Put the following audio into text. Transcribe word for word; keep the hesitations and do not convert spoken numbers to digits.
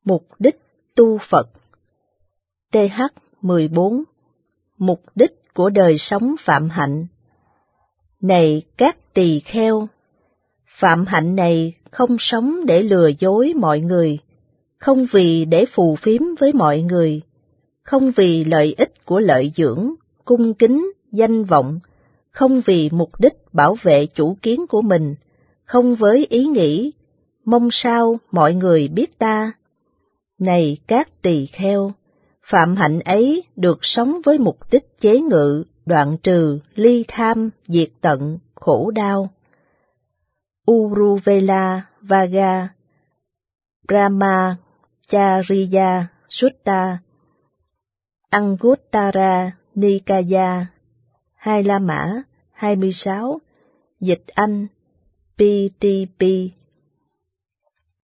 Mục đích tu Phật. T H mười bốn. Mục đích của đời sống phạm hạnh. Này các tỳ kheo, phạm hạnh này không sống để lừa dối mọi người, không vì để phù phiếm với mọi người, không vì lợi ích của lợi dưỡng, cung kính, danh vọng, không vì mục đích bảo vệ chủ kiến của mình, không với ý nghĩ, mong sao mọi người biết ta. Này các tỳ kheo, phạm hạnh ấy được sống với mục đích chế ngự, đoạn trừ, ly tham, diệt tận, khổ đau. Uruvela Vaga Brahmacharya Sutta Anguttara Nikaya Hai La Mã hai mươi sáu. Dịch Anh P T P